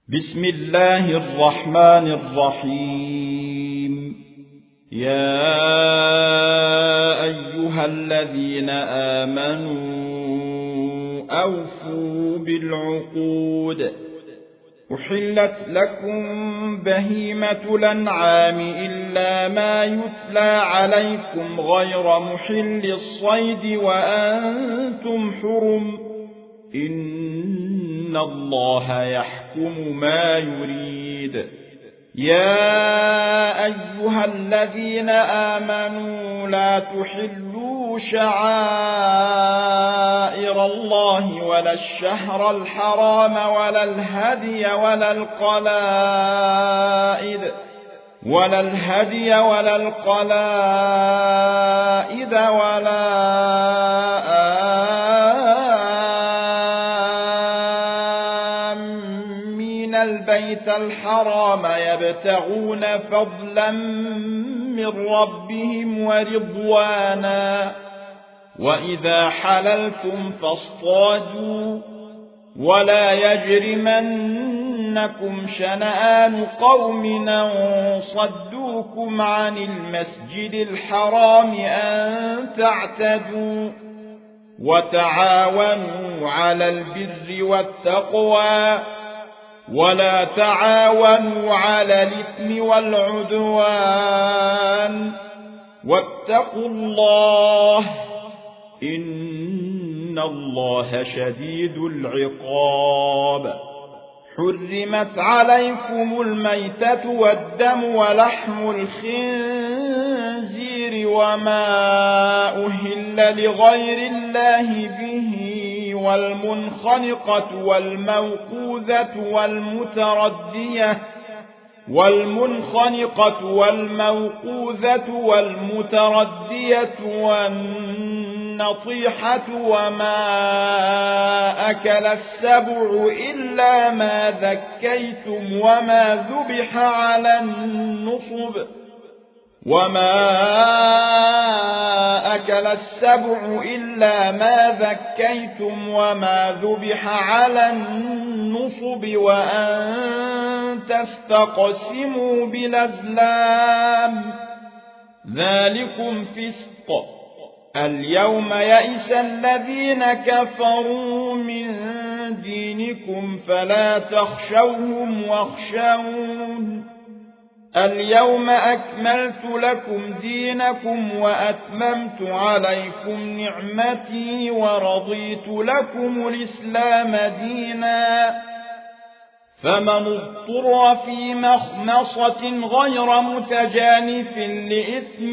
بسم الله الرحمن الرحيم. يا أيها الذين آمنوا أوفوا بالعقود. أحلت لكم بهيمة الأنعام إلا ما يتلى عليكم غير محل الصيد وأنتم حرم، إن الله يحكم ما يريد. يا أيها الذين آمنوا لا تحلوا شعائر الله ولا الشهر الحرام ولا الهدي ولا القلائد ولا آمين البيت الحرام يبتغون فضلا من ربهم ورضوانا. وإذا حللتم فاصطادوا، ولا يجرمنكم شنآن قوم أن صدوكم عن المسجد الحرام أن تعتدوا. وتعاونوا على البر والتقوى، ولا تعاونوا على الإثم والعدوان، واتقوا الله إن الله شديد العقاب. حرمت عليكم الميتة والدم ولحم الخنزير وما أهل لغير الله به، والمنخنقة والموقوذة والمتردية والنطيحة وما أكل السبع إلا ما ذكيتم وما ذبح على النصب وأن تستقسموا بالأزلام، ذلكم فسق. اليوم يئس الذين كفروا من دينكم فلا تخشوهم واخشون. اليوم أكملت لكم دينكم وأتممت عليكم نعمتي ورضيت لكم الإسلام دينا. فمن اضطر في مخمصة غير متجانف لإثم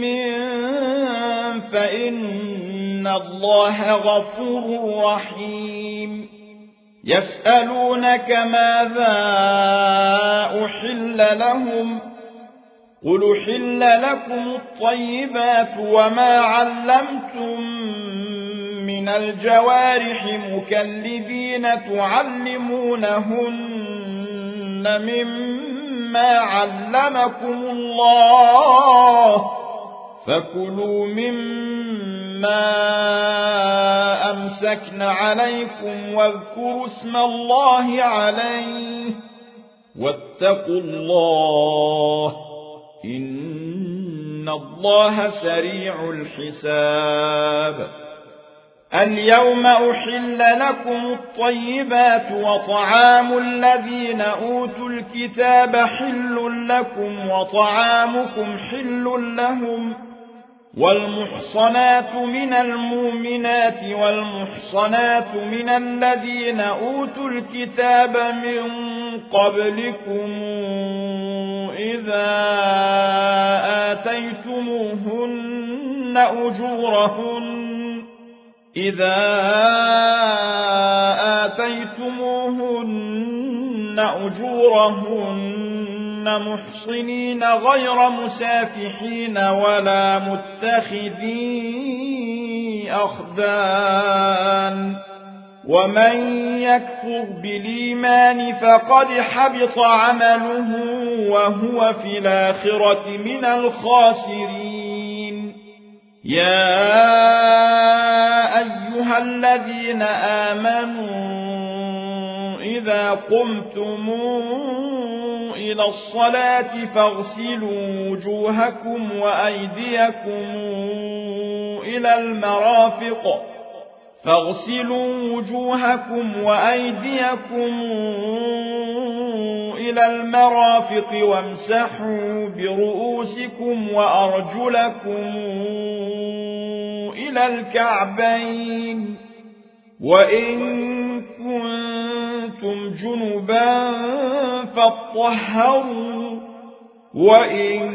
فإن الله غفور رحيم. يسألونك ماذا أحل لهم، قل أحل لكم الطيبات وما علمتم من الجوارح مكلبين تعلمونهن مما علمكم الله، فكلوا مما أمسكن عليكم واذكروا اسم الله عليه، واتقوا الله إن الله سريع الحساب. اليوم أحل لكم الطيبات وطعام الذين أوتوا الكتاب حل لكم وطعامكم حل لهم، والمحصنات من المؤمنات والمحصنات من الذين أوتوا الكتاب من قبلكم إذا آتيتموهن أجورهن محصنين غير مسافحين ولا متخذي أخدان. ومن يكفر بالإيمان فقد حبط عمله وهو في الآخرة من الخاسرين. يا أيها الذين آمنوا إذا قمتم إلى الصلاة فاغسلوا وجوهكم وأيديكم إلى المرافق وامسحوا برؤوسكم وأرجلكم إلى الكعبين وإن كنتم جنبا فاطهروا وإن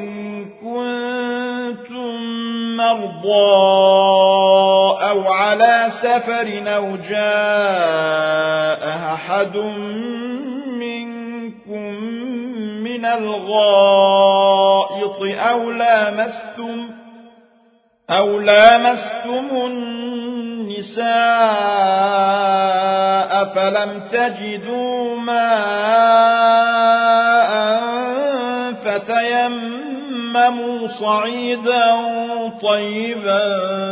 كنتم مرضى أو على سفر أو جاء أحد منكم من الغائط أو لامستم النساء فلم تجدوا ماء فتيمموا صعيدا طيبا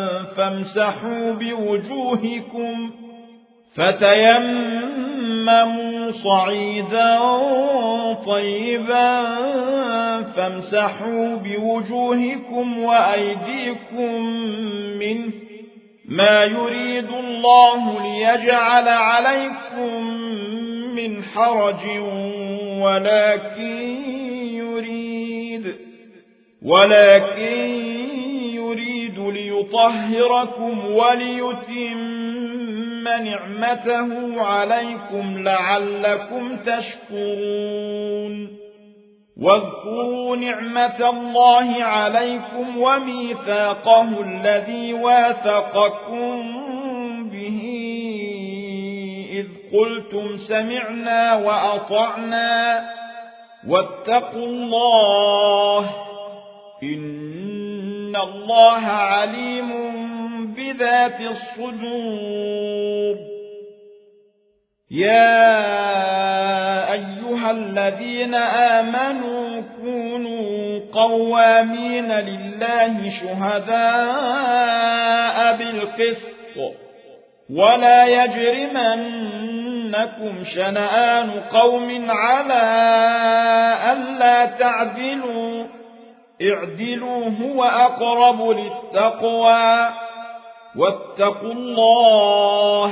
فامسحوا بوجوهكم وأيديكم منه ما يريد الله ليجعل عليكم من حرج ولكن يريد ليطهركم وليتم نعمته عليكم لعلكم تشكرون واذكروا نعمة الله عليكم وميثاقه الذي واثقكم به إذ قلتم سمعنا وأطعنا واتقوا الله إن الله عليم بذات الصدور يا أيها الذين آمنوا كونوا قوامين لله شهداء بالقسط ولا يجرمنكم شنآن قوم على ألا تعدلوا اعدلوا هو أقرب للتقوى واتقوا الله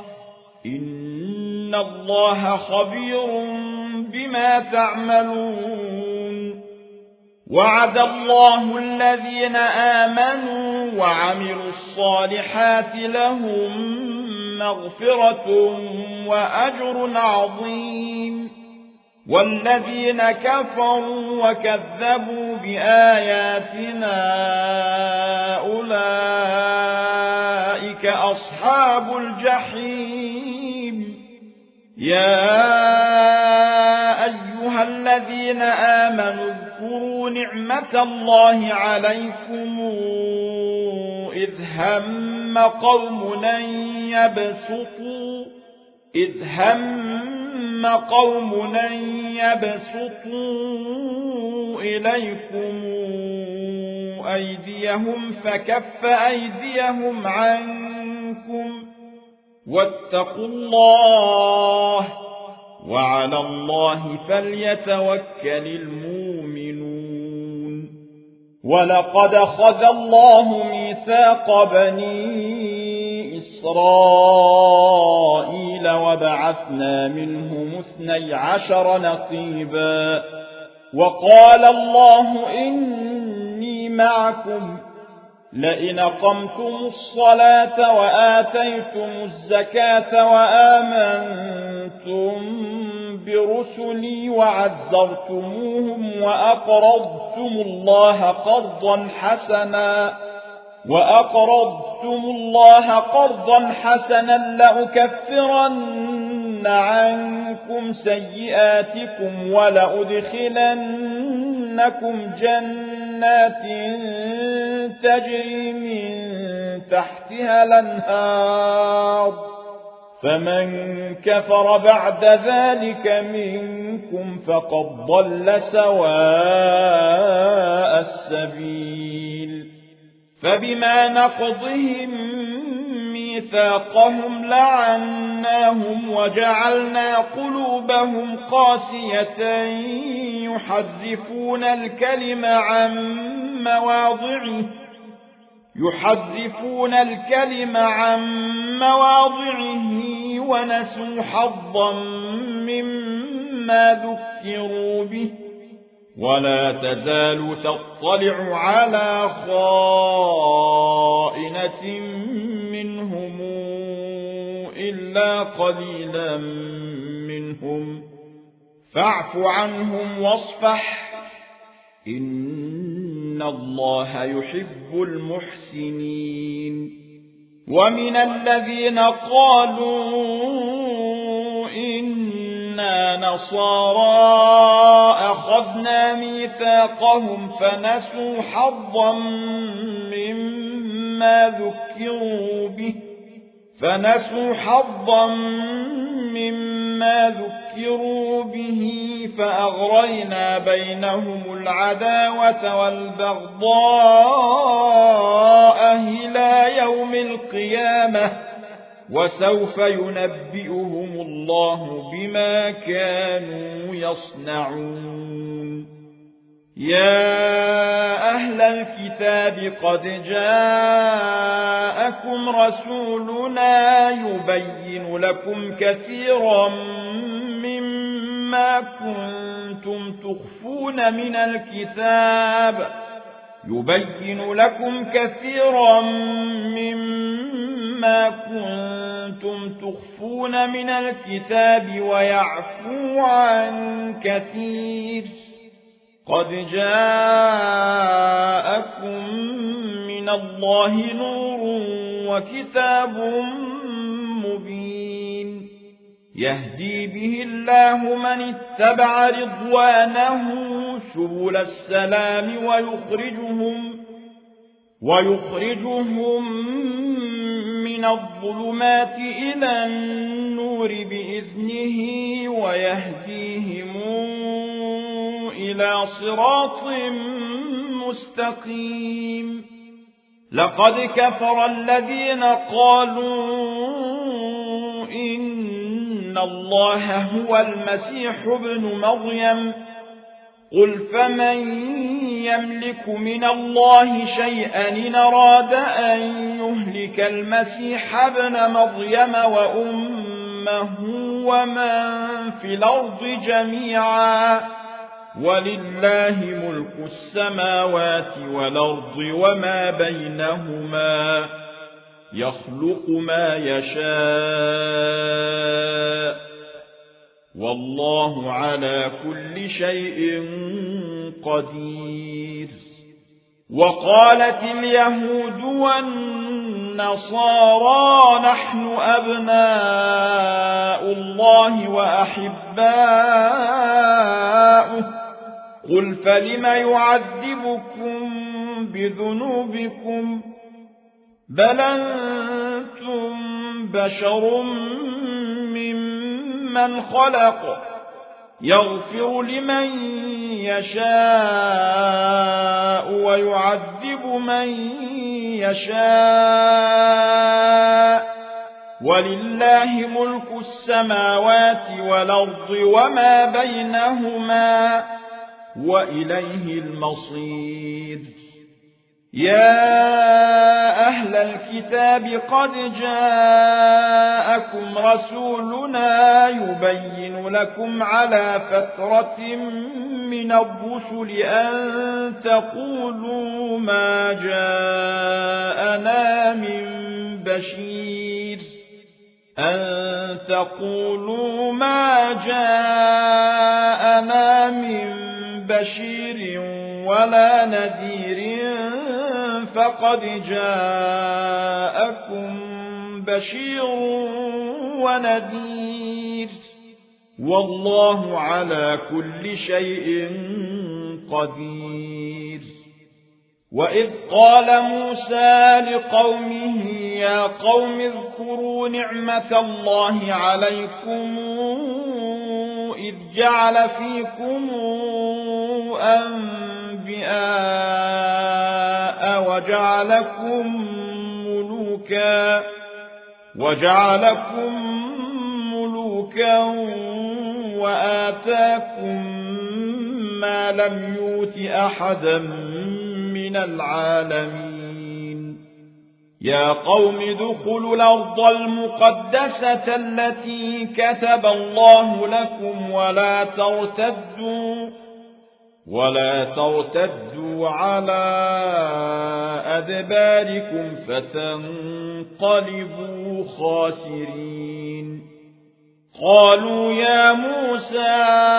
إن الله خبير بما تعملون وعد الله الذين آمنوا وعملوا الصالحات لهم مغفرة وأجر عظيم والذين كفروا وكذبوا بآياتنا أولئك أصحاب الجحيم يا أيها الذين آمنوا اذكروا نعمة الله عليكم إذ هم قوم أن يبسطوا إليكم أيديهم فكف أيديهم عنكم واتقوا الله وعلى الله فليتوكل المؤمنون ولقد أخذ الله ميثاق بني إسرائيل وبعثنا منهم 12 نقيبا وقال الله إني معكم لئن أقمتم الصلاة وآتيتم الزكاة وآمنتم برسلي وعزرتموهم وأقرضتم الله قرضا حسنا لأكفرن عنكم سيئاتكم ولأدخلنكم جنات تجري من تحتها الأنهار فمن كفر بعد ذلك منكم فقد ضل سواء السبيل فبما نقضهم ميثاقهم لعناهم وجعلنا قلوبهم قاسية يحرفون الكلم عن مواضعه ونسوا حظا مما ذكروا به ولا تزال تطلع على خائنة منهم إلا قليلا منهم فاعف عنهم واصفح إن الله يحب المحسنين ومن الذين قالوا إنا نصارى أخذنا ميثاقهم فنسوا حظا مما ذكروا به فأغرينا بينهم العداوة والبغضاء إلى يوم القيامة وسوف ينبئهم الله بما كانوا يصنعون يا أهل الكتاب قد جاءكم رسولنا يبين لكم كثيرا مما كنتم تخفون من الكتاب ويعفو عن كثير قد جاءكم من الله نور وكتاب مبين يهدي به الله من اتبع رضوانه سبل السلام ويخرجهم من الظلمات إلى النور بإذنه ويهديهم إلى صراط مستقيم لقد كفر الذين قالوا إن الله هو المسيح ابن مريم قل فمن يملك من الله شيئا إن أراد أن يهلك المسيح ابن مريم وأمه ومن في الأرض جميعا ولله ملك السماوات والأرض وما بينهما يخلق ما يشاء والله على كل شيء قدير وقالت اليهود والنصارى نحن أبناء الله وأحباؤه قل فلم يعذبكم بذنوبكم بل أنتم بشر ممن خلق يغفر لمن يشاء ويعذب من يشاء ولله ملك السماوات والأرض وما بينهما وإليه المصير يا أهل الكتاب قد جاءكم رسولنا يبين لكم على فترة من الرسل أن تقولوا ما جاءنا من بشير ولا نذير فقد جاءكم بشير ونذير والله على كل شيء قدير وإذ قال موسى لقومه يا قوم اذكروا نعمة الله عليكم إذ جعل فيكم أنبياء وجعلكم ملوكا وآتاكم ما لم يؤت أحدا من العالمين يا قوم ادخلوا الأرض المقدسة التي كتب الله لكم ولا ترتدوا على أدباركم فتنقلبوا خاسرين قالوا يا موسى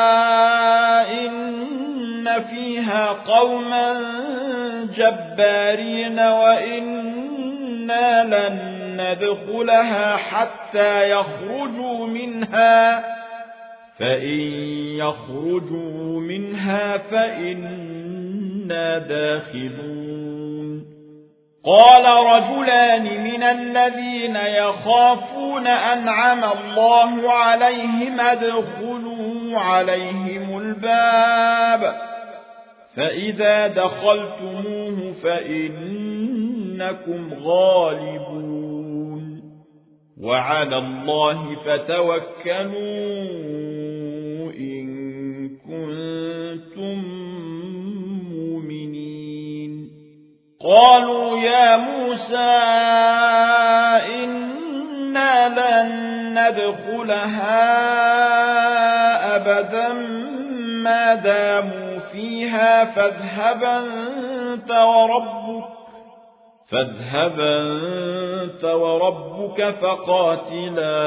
إن فيها قوما جبارين وإنا لن ندخلها حتى يخرجوا منها فإن يخرجوا منها فإنا داخلون قال رجلان من الذين يخافون أنعم الله عليهم ادخلوا عليهم الباب فإذا دخلتموه فإنكم غالبون وعلى الله فتوكلوا إن كنتم مؤمنين قالوا يا موسى إنا لن ندخلها أبدا ما داموا فيها فاذهب أنت وربك فقاتلا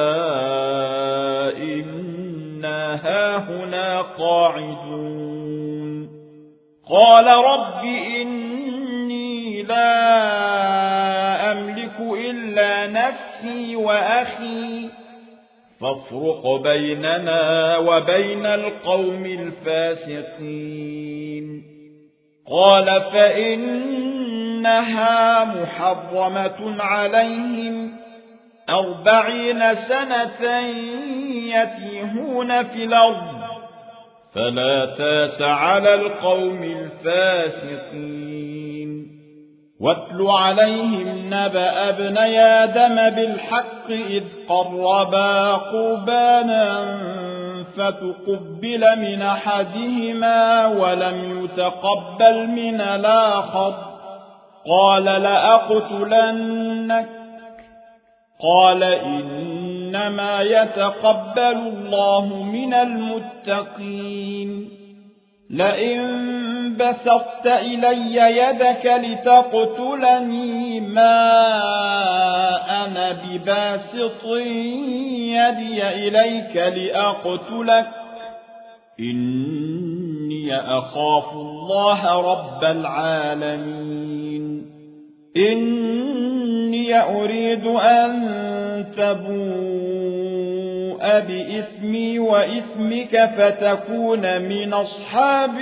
إنا هاهنا قاعدون قال رب إني لا أملك إلا نفسي وأخي فافرق بيننا وبين القوم الفاسقين قال فإنها محرمة عليهم 40 سنة يتيهون في الأرض فلا تاس على القوم الفاسقين واتل عليهم نبأ ابني آدم بالحق إذ قربا قربانا فتقبل من أحدهما ولم يتقبل من الآخر قال لأقتلنك قال إنما يتقبل الله من المتقين لئن بسطت إلي يدك لتقتلني ما أنا بباسط يدي إليك لأقتلك إني أخاف الله رب العالمين إني أريد أن تبوء بإثمي وإثمك فتكون من أصحاب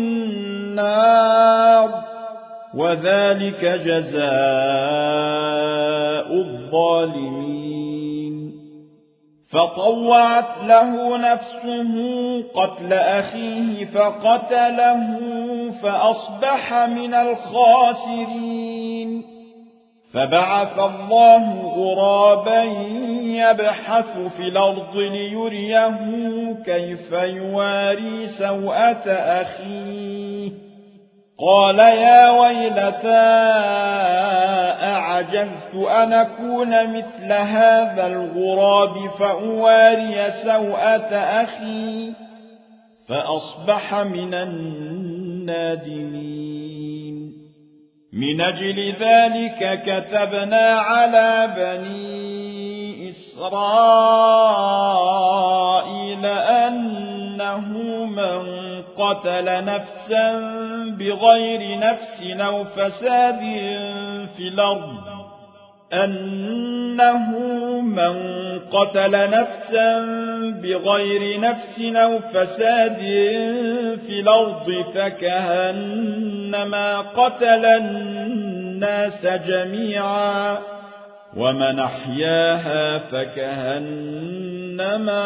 النار وذلك جزاء الظالمين فطوعت له نفسه قتل أخيه فقتله فأصبح من الخاسرين فبعث الله غرابا يبحث في الأرض ليريه كيف يواري سوءة أخيه قال يا ويلتى أعجزت أن أكون مثل هذا الغراب فأواري سوءة أخي فأصبح من النادمين من أجل ذلك كتبنا على بني إسرائيل أنه من قتل نفسا بغير نفس أو فساد في الأرض فكأنما قتل الناس جميعا ومن أحياها فكأنما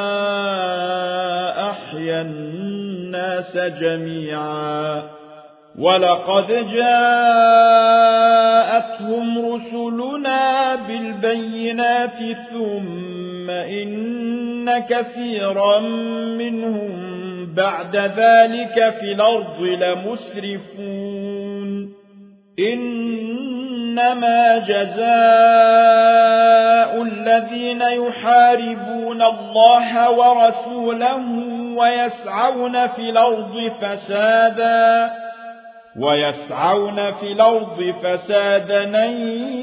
أحيا الناس جميعا ولقد جاءتهم رسلنا بالبينات ثم إن كثيرا منهم بعد ذلك في الأرض لمسرفون إنما جزاء الذين يحاربون الله ورسوله ويسعون في الأرض فسادا أن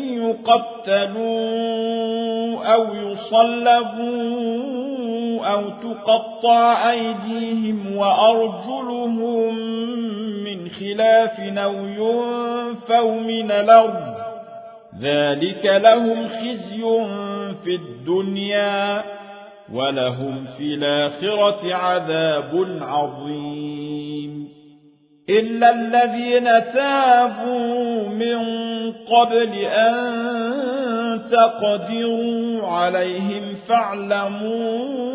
يقتلوا أو يصلبوا أو تقطع أيديهم وأرجلهم من خلاف أو ينفوا من الأرض ذلك لهم خزي في الدنيا ولهم في الآخرة عذاب عظيم إلا الذين تابوا من قبل أن تقدروا عليهم فاعلموا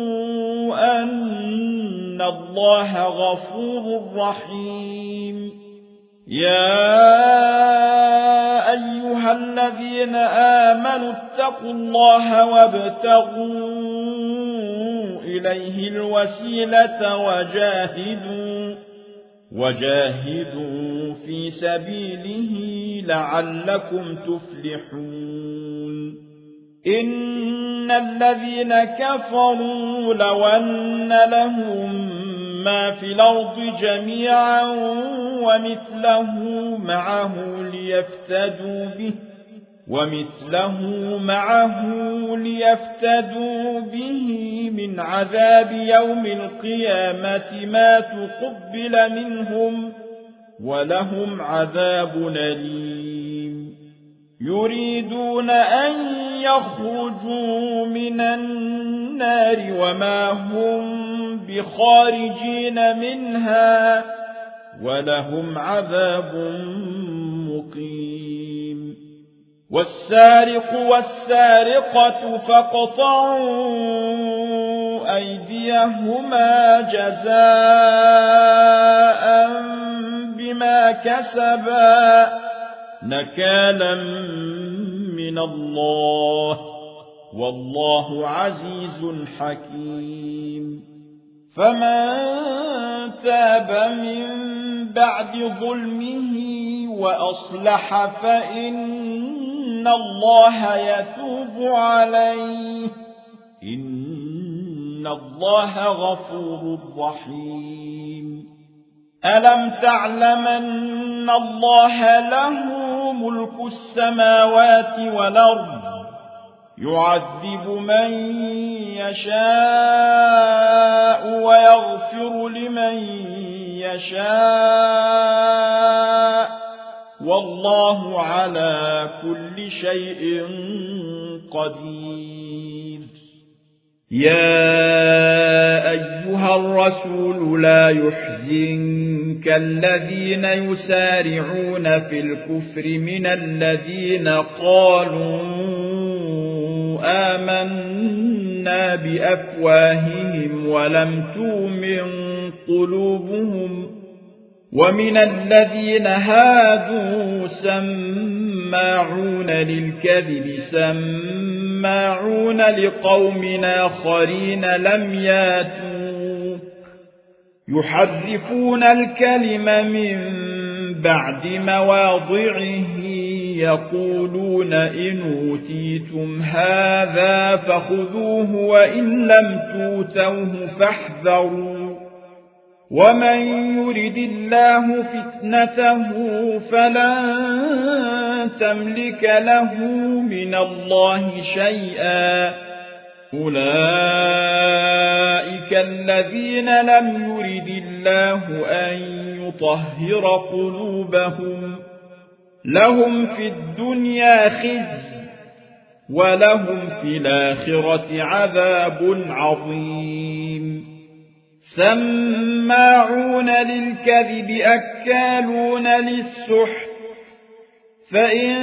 أن الله غفور رحيم يا أيها الذين آمنوا اتقوا الله وابتغوا إليه الوسيلة وجاهدوا في سبيله لعلكم تفلحون إن الذين كفروا لو أن لهم ما في الأرض جميعا ومثله معه ليفتدوا به من عذاب يوم القيامة ما تقبل منهم ولهم عذاب أليم يريدون أن يخرجوا من النار وما هم بخارجين منها ولهم عذاب مقيم والسارق والسارقة فاقطعوا أيديهما جزاء بما كسبا نكالا من الله والله عزيز حكيم فمن تاب من بعد ظلمه وأصلح فإن الله يتوب عليه إن الله غفور رحيم ألم تعلم أن الله له ملك السماوات والأرض يعذب من يشاء ويغفر لمن يشاء والله على كل شيء قدير يا أيها الرسول لا يحزنك الذين يسارعون في الكفر من الذين قالوا آمنا بأفواههم ولم تؤمن قلوبهم ومن الذين هادوا سماعون للكذب سماعون لقوم آخرين لم ياتوك يحرفون الكلم من بعد مواضعه يقولون إن أوتيتم هذا فخذوه وإن لم توتوه فاحذروا ومن يرد الله فتنته فلن تملك له من الله شيئا أولئك الذين لم يرد الله أن يطهر قلوبهم لهم في الدنيا خزي ولهم في الآخرة عذاب عظيم سماعون للكذب أكالون للسحت فإن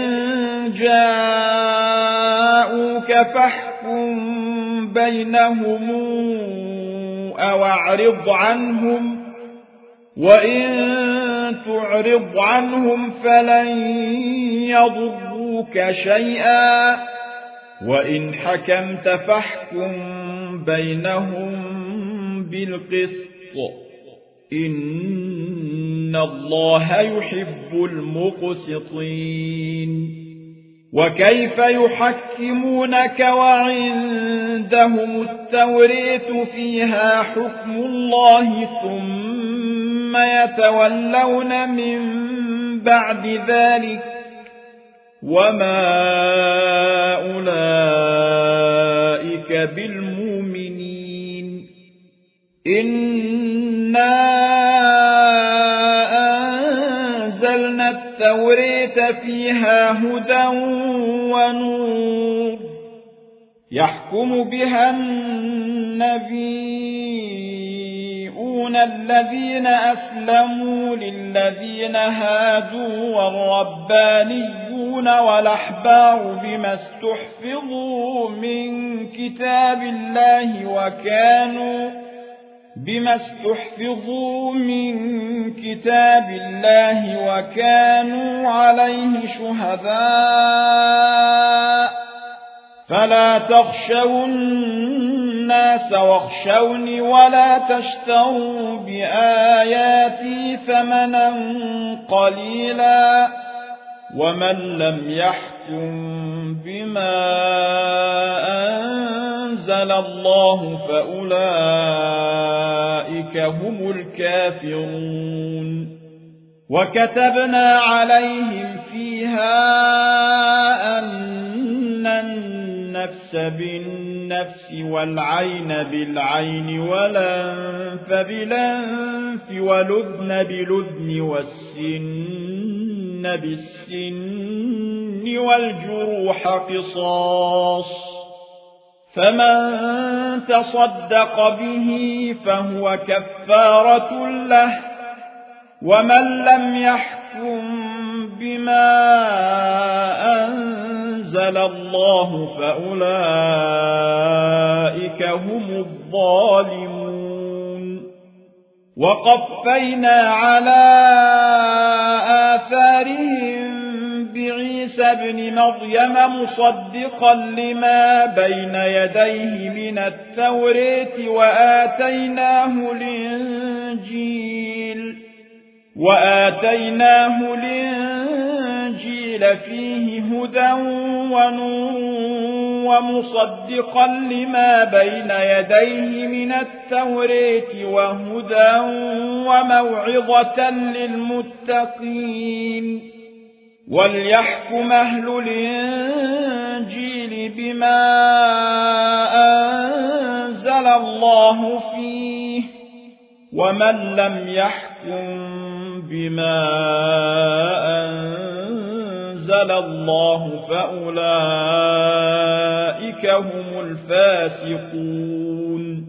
جاءوك فاحكم بينهم أو أعرض عنهم وإن تعرض عنهم فلن يضروك يضروك شيئا وإن حكمت فاحكم بينهم بالقسط إن الله يحب المقسطين وكيف يحكمونك وعندهم التوراة فيها حكم الله ثم يتولون من بعد ذلك وما أولئك بالمؤمنين إنا أنزلنا التوراة فيها هدى ونور يحكم بها النبيون الذين أسلموا للذين هادوا والربانيون والأحبار بما استحفظوا من كتاب الله وكانوا عليه شهداء فلا تخشوا الناس واخشوني ولا تشتروا بآياتي ثمنا قليلا ومن لم يحكم بما أنزل الله فأولئك هم الكافرون وكتبنا عليهم فيها أن النفس بالنفس والعين بالعين والأنف بالأنف والأذن بالأذن والسن بالسن والجروح قصاص فمن تصدق به فهو كفارة له ومن لم يحكم بما أنزل الله فأولئك هم الظالمون وقفينا على آثارهم بعيسى ابن مريم مصدقا لما بين يديه من التوراة وآتيناه الإنجيل فيه هدى ونور ومصدقا لما بين يديه من التوراة وهدى وموعظة للمتقين وليحكم أهل الإنجيل بما أنزل الله فيه ومن لم يحكم بما أنزل الله فأولئك هم الفاسقون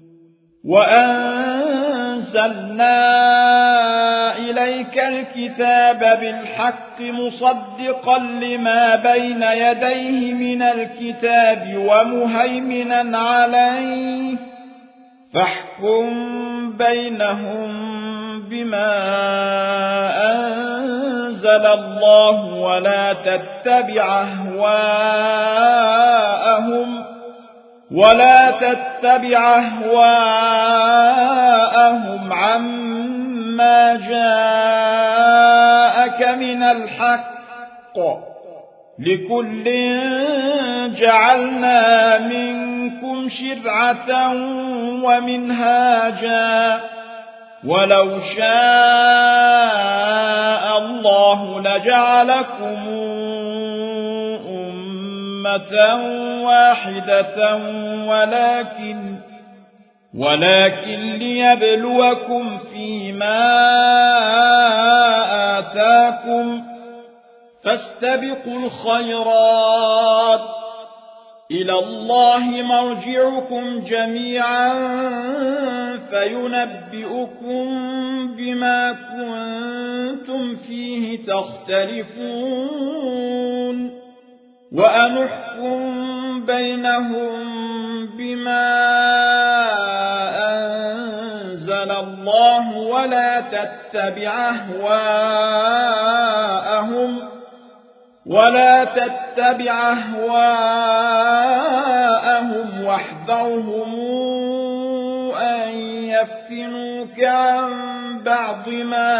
وأنزلنا إليك الكتاب بالحق مصدقا لما بين يديه من الكتاب ومهيمنا عليه فاحكم بينهم بما أنزل الله ولا تتبع أهواءهم عما جاءك من الحق لكل جعلنا منكم شرعة ومنهاجا ولو شاء الله لجعلكم أمة واحدة ولكن ليبلوكم فيما آتاكم فاستبقوا الخيرات إلى الله مرجعكم جميعا فينبئكم بما كنتم فيه تختلفون وأنحكم بينهم بما أنزل الله ولا تتبع أهواءهم واحذرهم أن يفتنوك عن بعض ما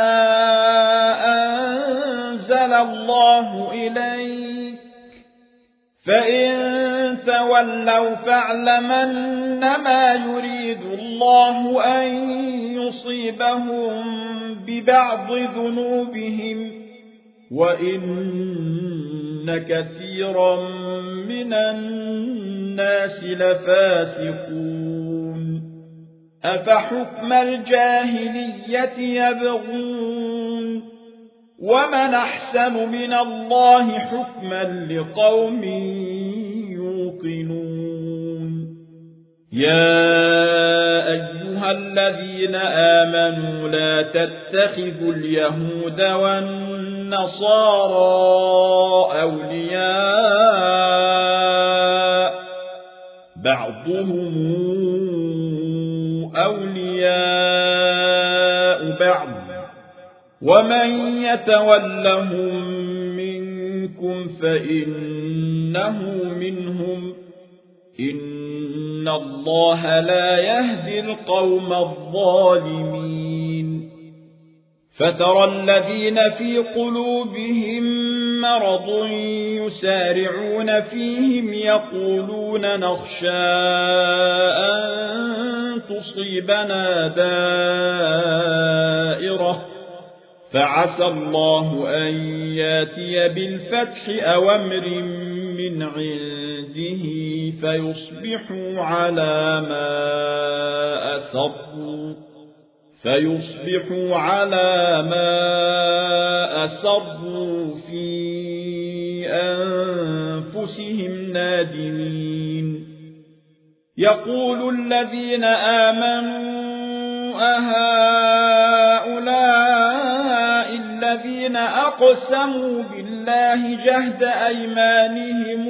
أنزل الله إليك فإن تولوا فاعلم أنما يريد الله أن يصيبهم ببعض ذنوبهم وإن كثيرا من الناس لفاسقون أفحكم الجاهلية يبغون ومن أحسن من الله حكما لقوم يوقنون يا أيها الذين آمنوا لا تتخذوا اليهود والنصارى أولياء بعضهم أولياء بعض ومن يتولهم منكم فإنه منهم إن الله لا يهدي القوم الظالمين فترى الذين في قلوبهم مرض يسارعون فيهم يقولون نخشى أن تصيبنا دائرة فعسى الله أن ياتي بالفتح أو أمر من عنده فيصبحوا على ما أسروا في أنفسهم نادمين يقول الذين آمنوا أهؤلاء الذين أقسموا بالله جهد أيمانهم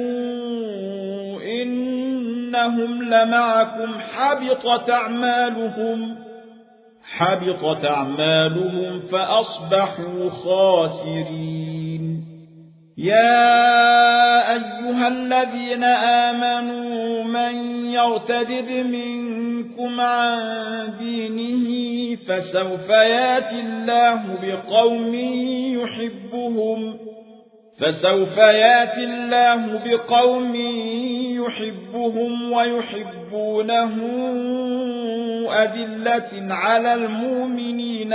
إنهم لمعكم حبطت أعمالهم فأصبحوا خاسرين يا أيها الذين آمنوا من يرتد منكم عن دينه فسوف ياتي الله بقوم يحبهم ويحبونه أذلة على المؤمنين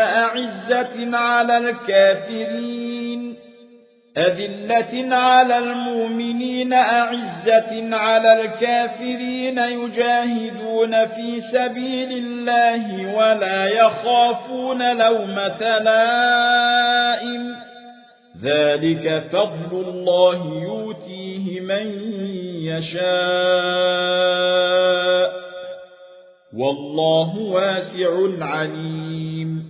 أعزة على الكافرين يجاهدون في سبيل الله ولا يخافون لومة لائم ذلك فضل الله يؤتيه من يشاء والله واسع عليم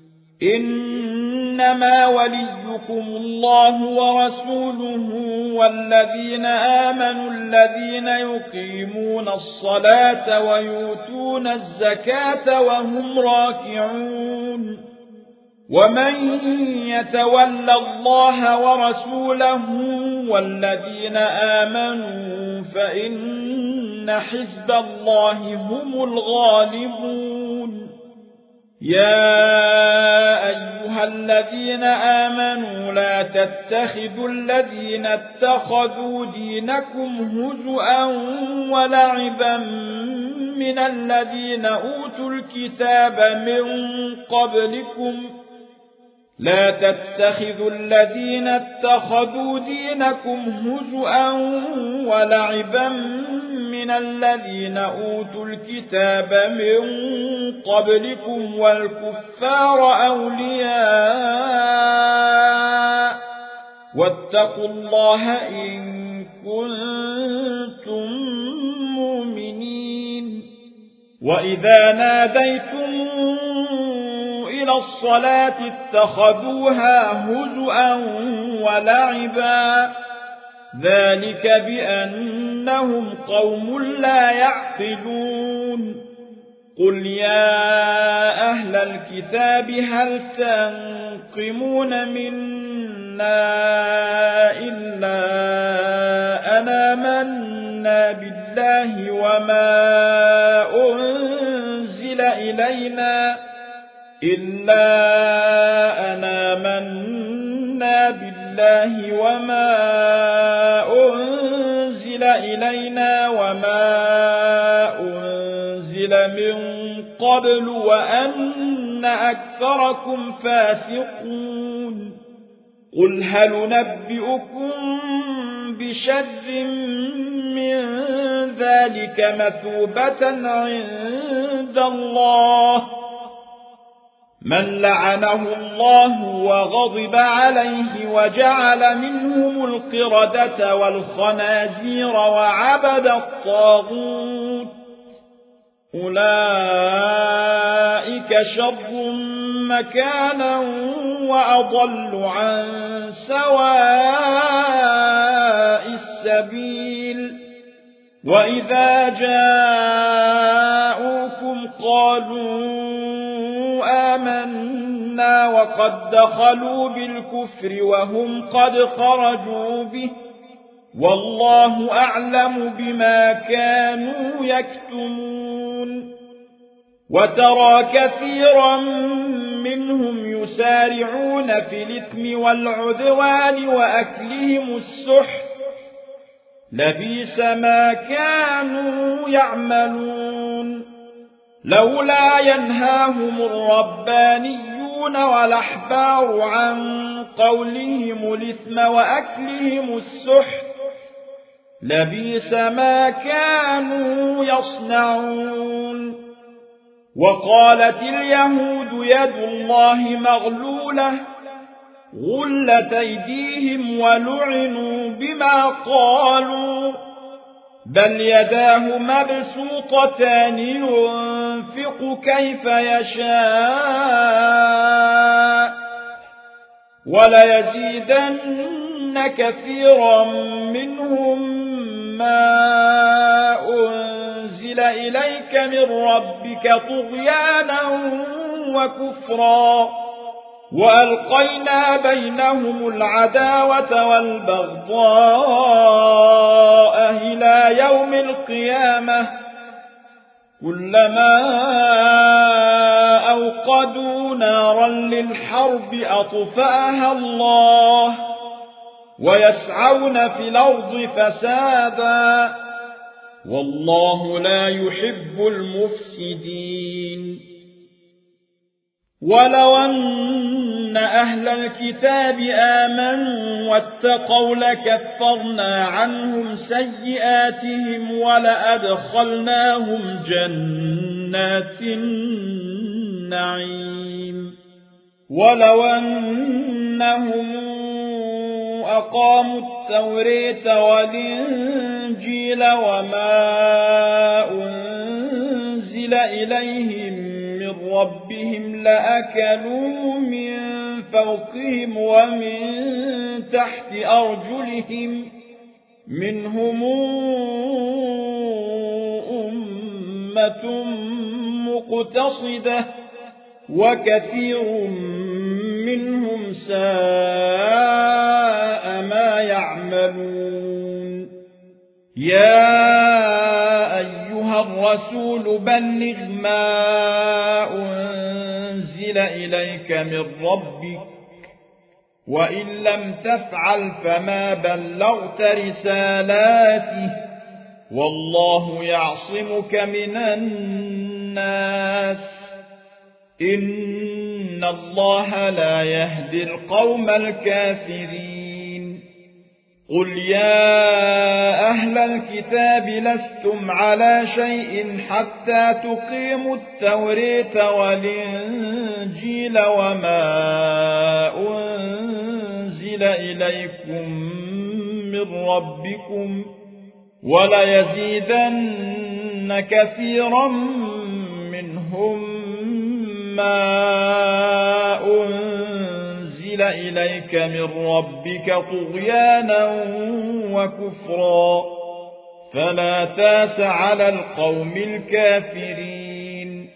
إنما وليكم الله ورسوله والذين آمنوا الذين يقيمون الصلاة ويؤتون الزكاة وهم راكعون ومن يتول الله ورسوله والذين آمنوا فإن حزب الله هم الغالبون يا أيها الذين آمنوا لا تتخذوا الذين اتخذوا دينكم هزؤا ولعبا من الذين أوتوا الكتاب من قبلكم والكفار أولياء واتقوا الله إن كنتم مؤمنين وإذا ناديتم إلى الصلاة اتخذوها هزؤا ولعبا ذلك بأنهم قوم لا يعقلون قل يا أهل الكتاب هل تنقمون منا إلا أن آمنا بالله وما أنزل إلينا وما أنزل من قبل وأن أكثركم فاسقون قل هل ننبئكم بشر من ذلك مثوبة عند الله من لعنه الله وغضب عليه وجعل منهم القردة والخنازير وعبد الطاغوت أولئك شر مكانا وأضل عن سواء السبيل وإذا جاءوكم قالوا آمنا وقد دخلوا بالكفر وهم قد خرجوا به والله أعلم بما كانوا يكتمون وترى كثيرا منهم يسارعون في الإثم والعدوان وأكلهم السحت لبئس ما كانوا يعملون لولا ينهاهم الربانيون والأحبار عن قولهم الإثم وأكلهم السحت لبئس ما كانوا يصنعون وقالت اليهود يد الله مغلولة غلت أيديهم ولعنوا بما قالوا بل يداه مبسوطتان ينفق كيف يشاء وليزيدن كثيرا منهم ما أنزل إليك من ربك طغيانا وكفرا وألقينا بينهم العداوة والبغضاء إلى يوم القيامة كلما أوقدوا نارا للحرب أطفأها الله ويسعون في الأرض فسادا والله لا يحب المفسدين ولو أن أهل الكتاب آمنوا واتقوا لكفرنا عنهم سيئاتهم ولأدخلناهم جنات النعيم ولو أنهم أقاموا التوراة والإنجيل وما أنزل إليهم من ربهم لأكلوا من فوقهم ومن تحت أرجلهم منهم أمة مقتصدة وكثير منهم ساء ما يعملون يا أيها الرسول بلغ ما أنزل إليك من ربك وإن لم تفعل فما بلغت رسالاته والله يعصمك من الناس إن الله لا يهدي القوم الكافرين قل يا أهل الكتاب لستم على شيء حتى تقيموا التوراة والإنجيل وما أنزل إليكم من ربكم وليزيدن كثيرا منهم ما أنزل إليك من ربك طغيانا وكفرا فلا تاس على القوم الكافرين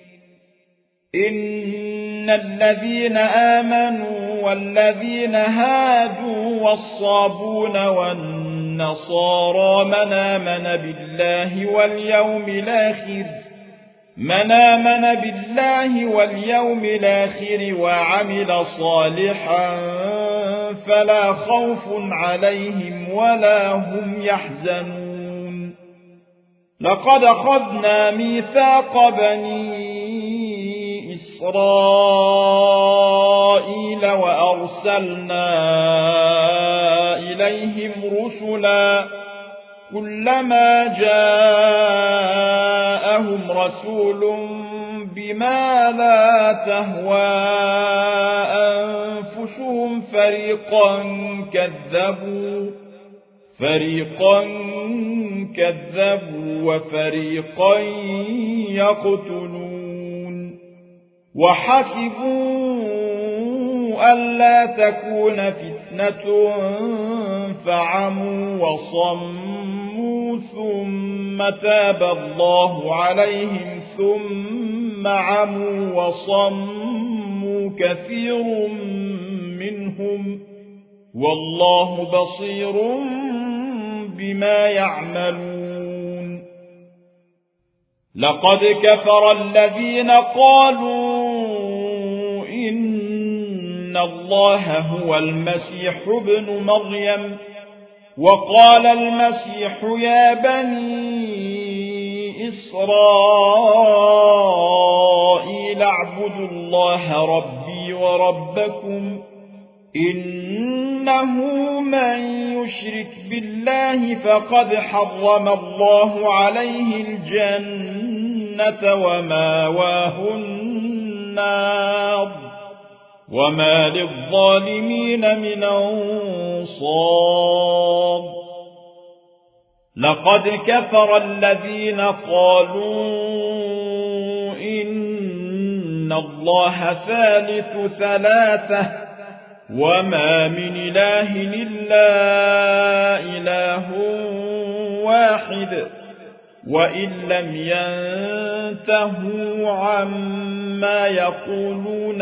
إن الذين آمنوا والذين هادوا والصابون والنصارى من آمن بالله واليوم الآخر وعمل صالحا فلا خوف عليهم ولا هم يحزنون. لقد أخذنا ميثاق بني إسرائيل وأرسلنا إليهم رسلا كلما جاءهم رسول بما لا تهوى أنفسهم فريقا كذبوا وفريقا يقتلون. وحسبوا ألا تكون فتنة فعموا وصموا ثم تاب الله عليهم ثم عموا وصموا كثير منهم والله بصير بما يعملون. لقد كفر الذين قالوا إن الله هو المسيح ابن مريم وقال المسيح يا بني إسرائيل اعبدوا الله ربي وربكم إنه من يشرك بالله فقد حرم الله عليه الجنة وماواه النار وما للظالمين من أنصار. لقد كفر الذين قالوا إن الله ثالث ثلاثة وما من إله إلا إله واحد وإن لم ينتهوا عما يقولون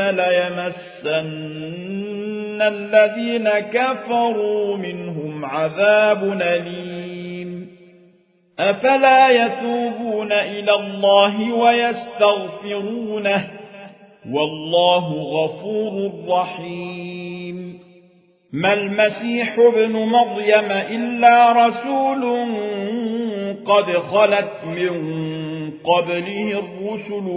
ليمسن الذين كفروا منهم عذاب أليم. أفلا يتوبون إلى الله ويستغفرونه والله غفور رحيم. ما المسيح ابن مريم إلا رسول قد خلت من قبله الرسل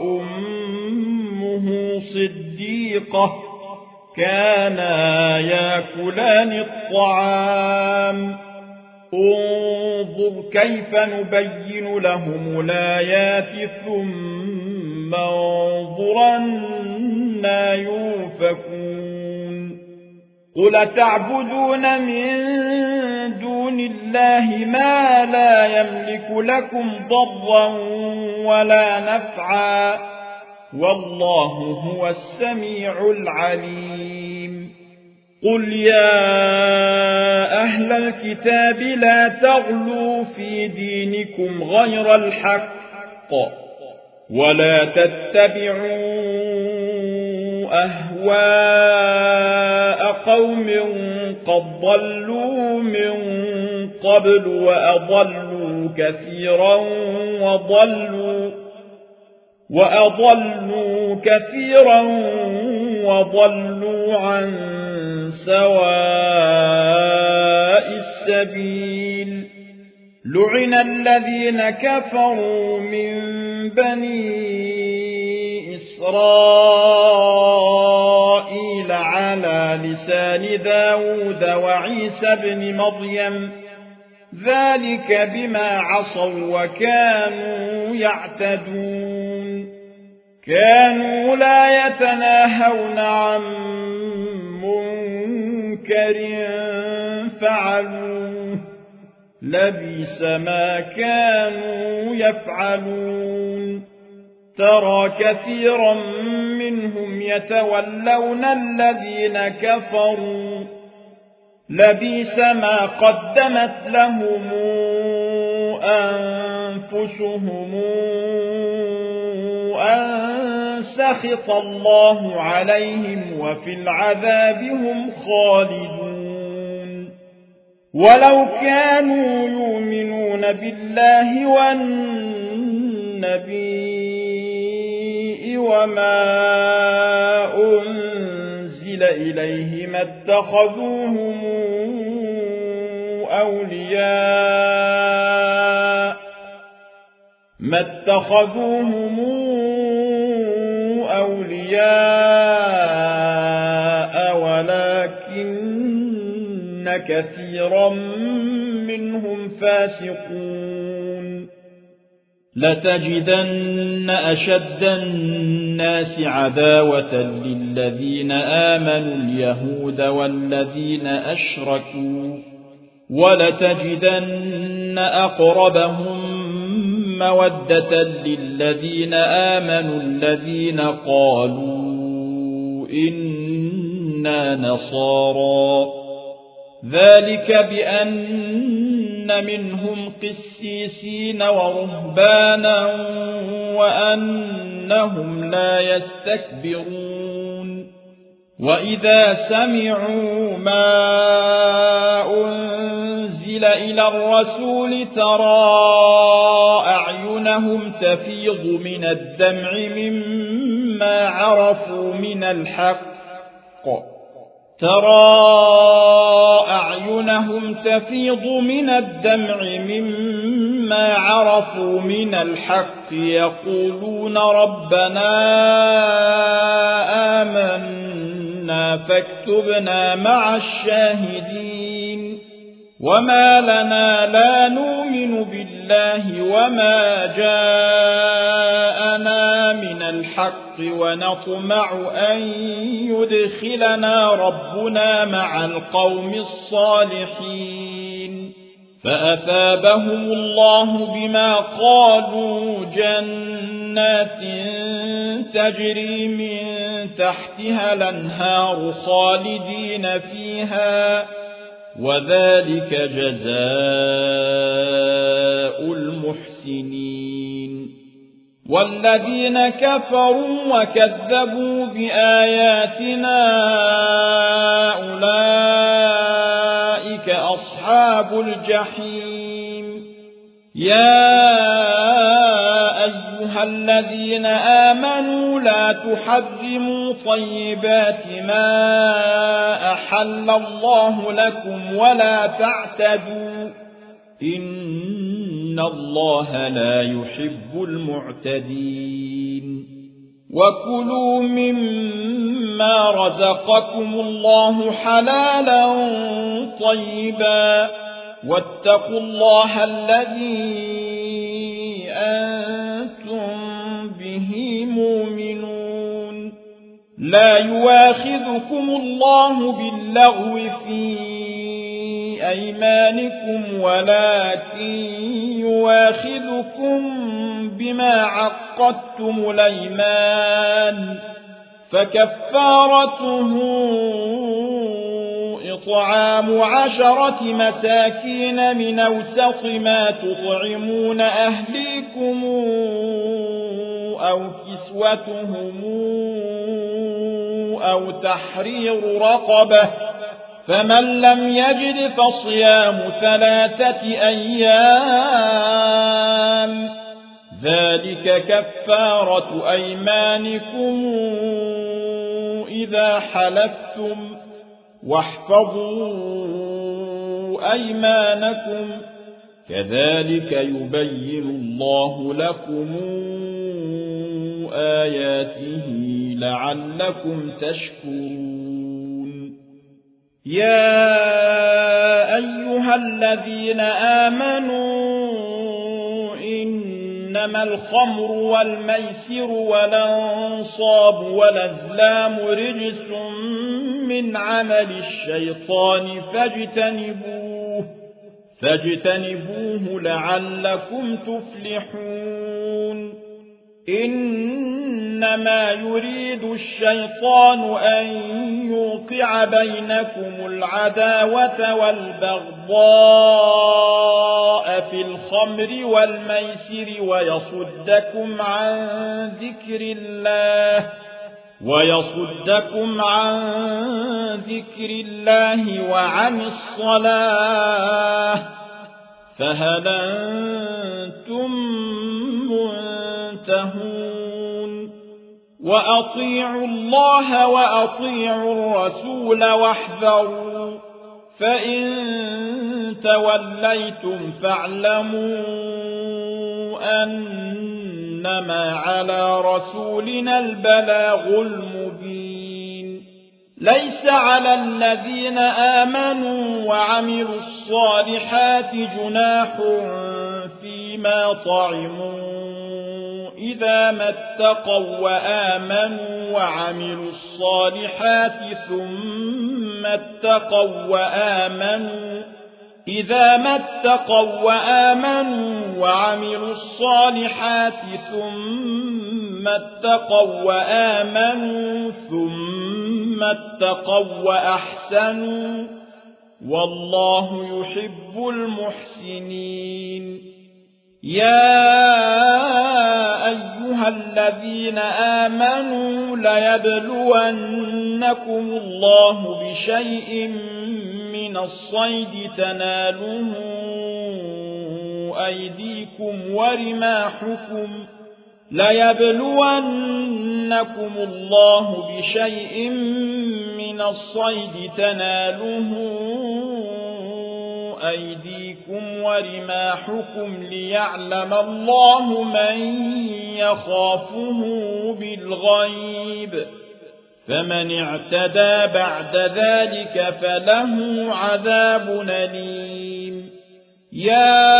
وأمه صديقة كانا ياكلان الطعام انظر كيف نبين لهم الآيات ثم انظر أنى يؤفكون. قل تعبدون من دون الله ما لا يملك لكم ضرا ولا نفعا والله هو السميع العليم. قل يا أهل الكتاب لا تغلوا في دينكم غير الحق ولا تتبعوا أهواء قوم قد ضلوا من قبل وأضلوا كثيرا وضلوا عن سواء السبيل. لعن الذين كفروا من بني إسرائيل على لسان داود وعيسى بن مريم ذلك بما عصوا وكانوا يعتدون. كانوا لا يتناهون عن منكر فعلوه لبئس ما كانوا يفعلون. ترى كثيرا منهم يتولون الذين كفروا لبئس ما قدمت لهم أنفسهم أن سخط الله عليهم وفي العذاب هم خالدون. ولو كانوا يؤمنون بالله والنبي وما أنزل إليه ما اتخذوهم أولياء ولكن كثيرا منهم فاسقون. لتجدن أشد الناس عداوة للذين آمنوا اليهود والذين أشركوا ولتجدن أقربهم مودة للذين آمنوا الذين قالوا إنا نصارى ذلك بأن منهم قسيسين ورهبانا وأنهم لا يستكبرون. وإذا سمعوا ما أنزل إلى الرسول ترى أعينهم تفيض من الدمع مما عرفوا من الحق يقولون ربنا آمنا فاكتبنا مع الشاهدين. وما لنا لا نؤمن بالله وما جاءنا من الحق ونطمع أن يدخلنا ربنا مع القوم الصالحين. فأثابهم الله بما قالوا جنات تجري من تحتها الأنهار خالدين فيها وذلك جزاء المحسنين. والذين كفروا وكذبوا بآياتنا أولئك أصحاب الجحيم. يا أيها الذين آمنوا لا تحرموا طيبات ما أحل الله لكم ولا تعتدوا إن الله لا يحب المعتدين. وكلوا مما رزقكم الله حلالا طيبا واتقوا الله الذي أنتم به مؤمنون. لا يواخذكم الله باللغو في أيمانكم ولكن يواخذكم بما عقدتم الأيمان فكفارته إطعام 10 مساكين من أوسط ما تطعمون أهليكم أو كسوتهم أو تحرير رقبة فمن لم يجد فصيام 3 أيام ذلك كفارة أيمانكم إذا حلفتم واحفظوا أيمانكم كذلك يبين الله لكم آياته لعلكم تشكرون. يا أيها الذين آمنوا إنما الخمر والميسر والأنصاب والأزلام رجس من عمل الشيطان فاجتنبوه لعلكم تفلحون. إنما يريد الشيطان أن يوقع بينكم العداوة والبغضاء في الخمر والميسر ويصدكم عن ذكر الله وعن الصلاة فهل أنتم منتهون وأطيعوا الله وأطيعوا الرسول واحذروا فإن توليتم فاعلموا أنما على رسولنا البلاغ المبين ليس على الذين آمنوا وعملوا الصالحات جناح فيما طعموا إذا ما اتقوا وآمنوا وعملوا الصالحات ثم اتقوا وأحسنوا والله يحب المحسنين يا أيها الذين آمنوا ليبلونكم الله بشيء من الصيد تناله أيديكم ورماحكم ليعلم الله من يخافه بالغيب فمن اعتدى بعد ذلك فله عذاب أليم يا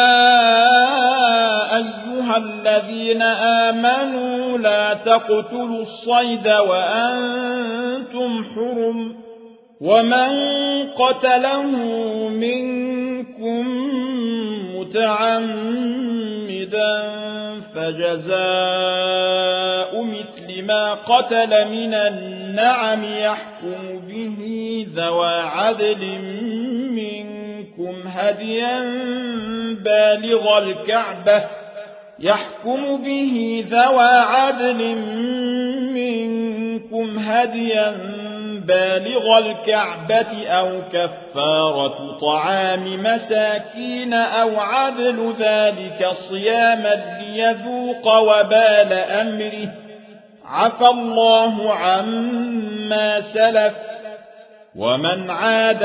أيها الذين آمنوا لا تقتلوا الصيد وأنتم حرم ومن قتله منكم متعمدا فجزاء مثل ما قتل من النعم يحكم به ذوى عدل منكم هديا بالغ الكعبة أو كفارة طعام مساكين أو عدل ذلك صياما ليذوق وبال أمره عفى الله عما سلف ومن عاد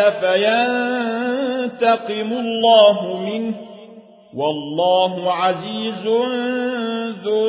فينتقم الله منه والله عزيز ذو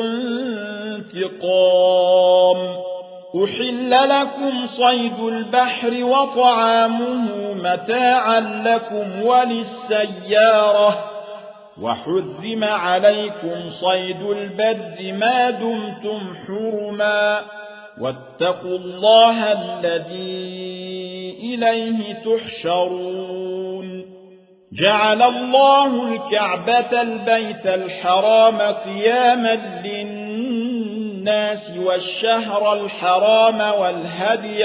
انتقام أحل لكم صيد البحر وطعامه متاعا لكم وللسيارة وحرم عليكم صيد البر ما دمتم حرما واتقوا الله الذي إليه تحشرون جعل الله الكعبة البيت الحرام قياما للناس والشهر الحرام والهدي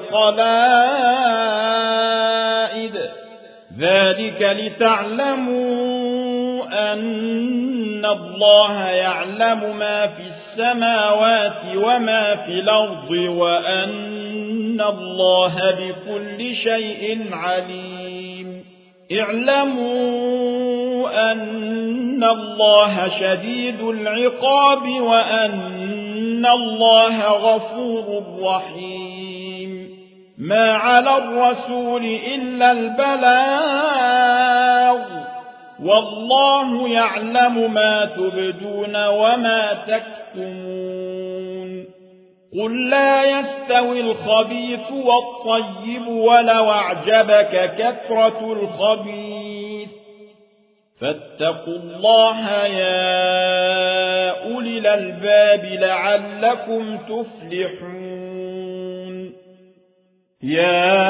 والقلائد ذلك لتعلموا أن الله يعلم ما في السماوات وما في الأرض وأن الله بكل شيء عليم اعلموا أن الله شديد العقاب وأن الله غفور رحيم ما على الرسول إلا البلاغ والله يعلم ما تبدون وما تكتمون قل لا يستوي الخبيث والطيب ولو أعجبك كثرة الخبيث فاتقوا الله يا أولي الألباب لعلكم تفلحون يا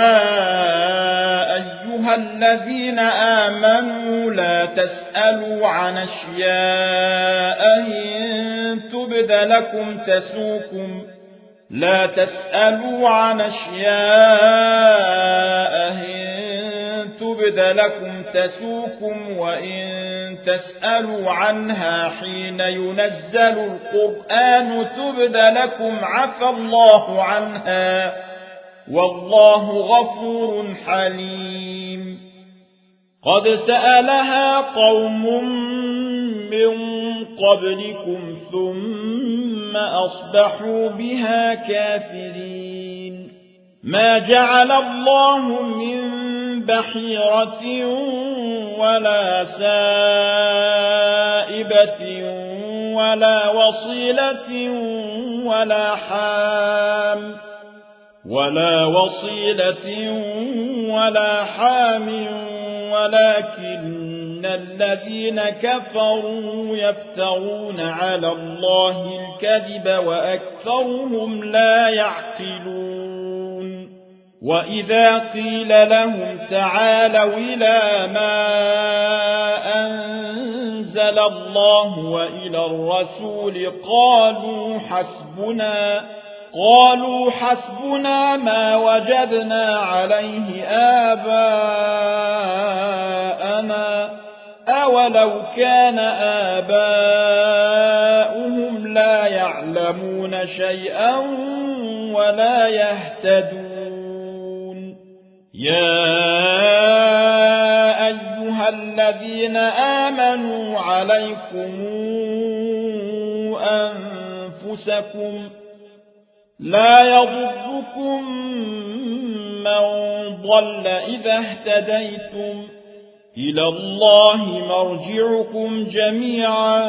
أيها الذين آمنوا لا تسألوا عن أشياء إن تبد تبد لكم تسوكم لا تسألوا عن أشياء إن تبد لكم تسوكم وإن تسألوا عنها حين ينزل القرآن تبد لكم عفى الله عنها والله غفور حليم. قد سألها قوم من قبلكم ثم أصبحوا بها كافرين. ما جعل الله من بحيرة ولا سائبة ولا وصيلة ولا حام ولكن الذين كفروا يفترون على الله الكذب وأكثرهم لا يعقلون. وإذا قيل لهم تعالوا إلى ما أنزل الله وإلى الرسول قالوا حسبنا ما وجدنا عليه آباءنا أولو كان آباؤهم لا يعلمون شيئا ولا يهتدون. يا أيها الذين آمنوا عليكم أنفسكم لا يضركم من ضل إذا اهتديتم إلى الله مرجعكم جميعا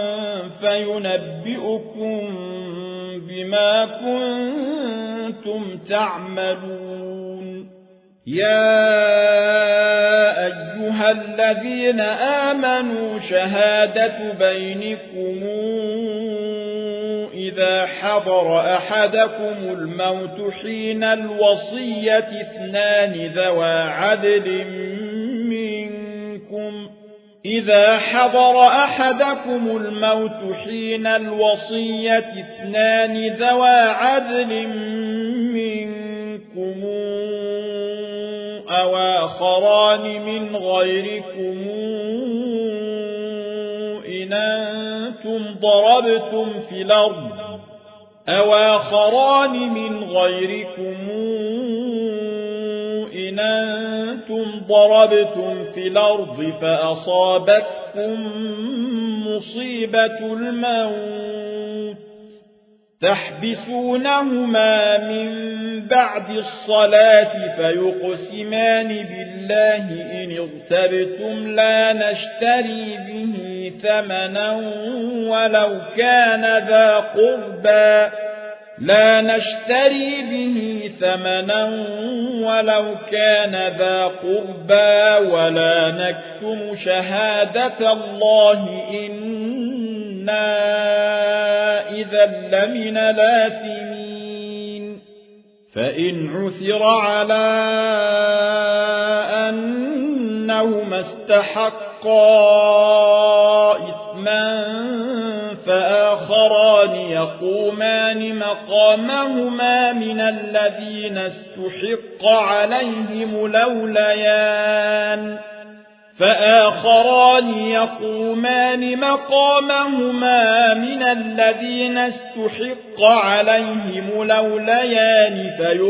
فينبئكم بما كنتم تعملون. يا أيها الذين آمنوا شهادة بينكم إذا حضر أحدكم الموت حين الوصية اثنان ذوى عدل منكم أو آخران من غيركم إن أنتم ضربتم في الأرض فأصابتكم مصيبة الموت تحبسونهما من بعد الصلاة فيقسمان بالله إن ارتبتم لا نشتري به ثمنا ولو كان ذا قربى ولا نكتم شهادة الله إنا إذا لمن الآثمين. فإن عثر على أنهما استحقا إثما فآخران يقومان مقامهما من الذين استحق عليهم الأوليان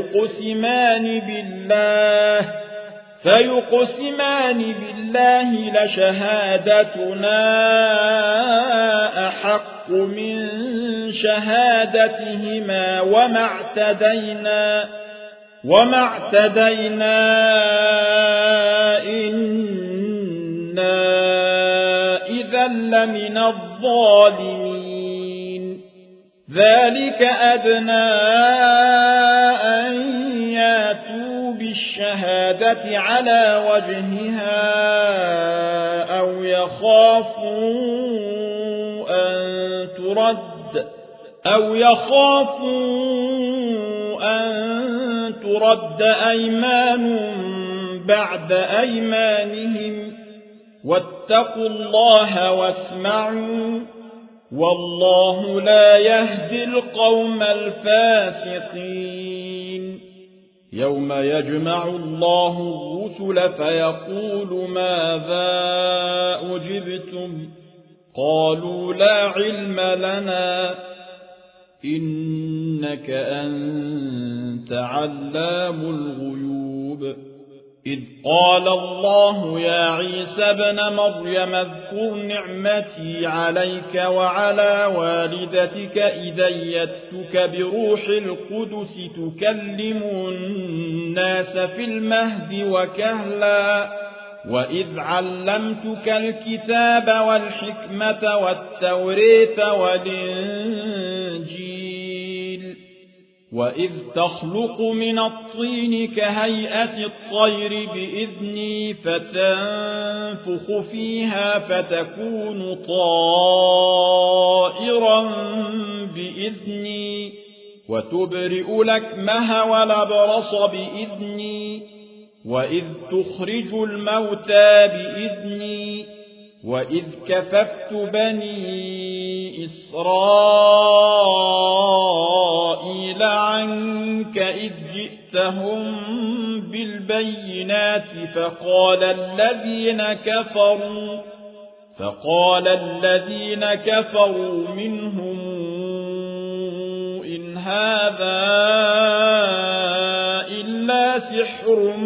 فيقسمان بالله لشهادتنا أحق من شهادتهما وما اعتدينا إنا إذا لمن الظالمين. ذلك أدنى أن ياتوا بالشهادة على وجهها أو يخافوا أن ترد أيمان بعد أيمانهم واتقوا الله واسمعوا والله لا يهدي القوم الفاسقين يوم يجمع الله الرسل فيقول ماذا أجبتم قالوا لا علم لنا إنك أنت علام الغيوب إذ قال الله يا عيسى ابن مريم اذكر نعمتي عليك وعلى والدتك إذ أيدتك بروح القدس تكلم الناس في المهد وكهلا وإذ علمتك الكتاب والحكمة والتوريت والإنجيل وإذ تخلق من الطين كهيئة الطير بإذني فتنفخ فيها فتكون طائرا بإذني وتبرئ الأكمه والأبرص بإذني وإذ تخرج الموتى بإذني وإذ كففت بني إسرائيل عنك إذ جئتهم بالبينات فقال الذين كفروا منهم إن هذا إلا سحر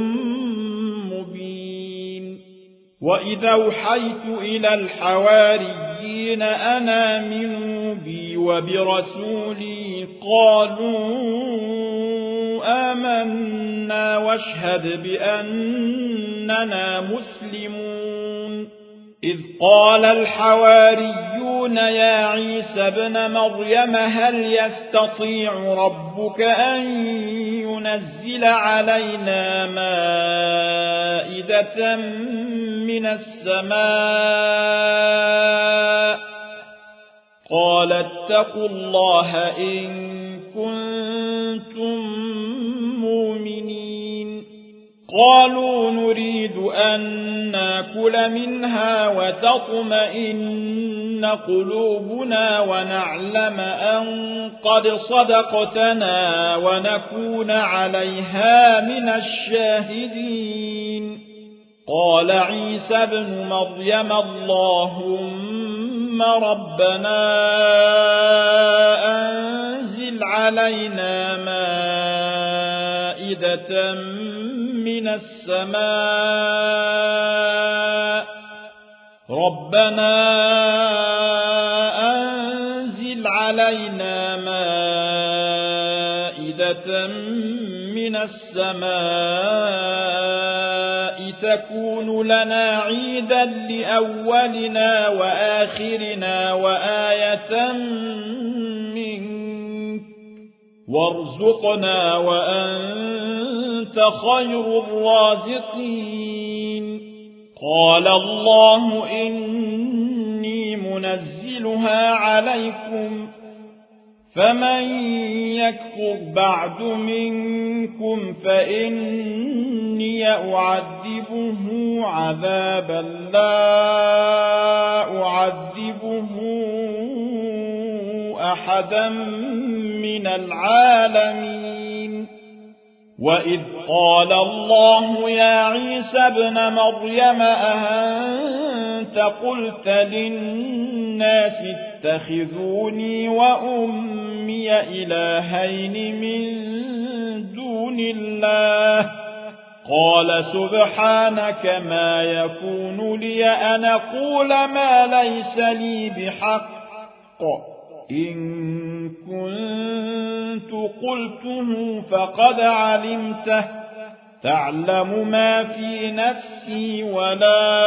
مبين وإذا أوحيت إلى الحواريين أن آمنوا بي وبرسولي قالوا آمنا واشهد بأننا مسلمون إذ قال الحواريون يا عيسى ابن مريم هل يستطيع ربك أن ينزل علينا مائدة من السماء قال اتقوا الله إن كنتم مؤمنين قالوا نريد أن ناكل منها وتطمئن قلوبنا ونعلم أن قد صدقتنا ونكون عليها من الشاهدين قال عيسى ابن مريم اللهم ربنا أنزل علينا مائدة من السماء ربنا أنزل علينا مائدة من السماء تكون لنا عيدا لأولنا وآخرنا وآية منك وارزقنا وأنت خير الرازقين قال الله إني منزلها عليكم فمن يكفر بعد منكم فإني أعذبه عذابا لا أعذبه أحدا من العالمين وإذ قال الله يا عيسى ابن مريم أأنت قلت للناس اتخذوني وأمي إلهين من دون الله قال سبحانك ما يكون لي أن أقول ما ليس لي بحق إن كنت قلته فقد علمته تعلم ما في نفسي ولا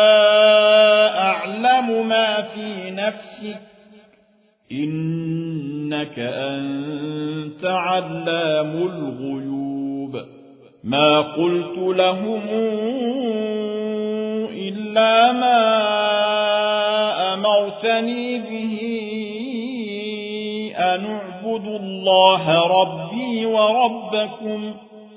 أعلم ما في نفسك إنك أنت علام الغيوب ما قلت لهم إلا ما أمرتني به أن اعبدوا الله ربي وربكم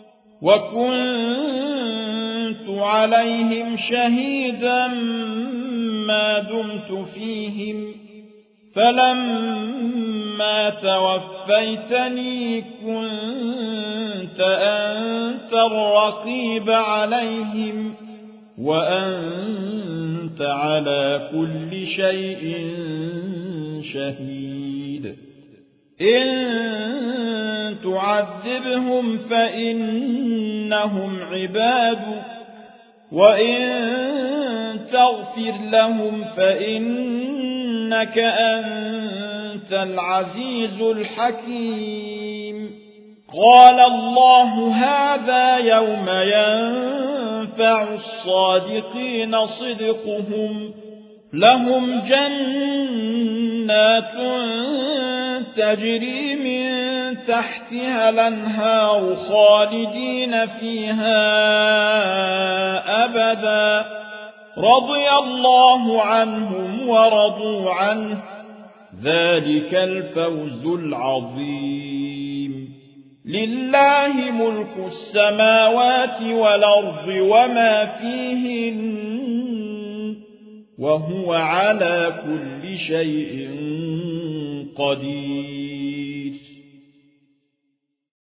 وكنت عليهم شهيدا ما دمت فيهم فلما توفيتني كنت أنت الرقيب عليهم وأنت على كل شيء شهيد إن تعذبهم فإنهم عبادك وإن تغفر لهم فإنك أنت العزيز الحكيم قال الله هذا يوم ينفع الصادقين صدقهم لهم جنات تجري من تحتها الأنهار خالدين فيها أبدا رضي الله عنهم ورضوا عنه ذلك الفوز العظيم لله ملك السماوات والأرض وما فيهن وهو على كل شيء قدير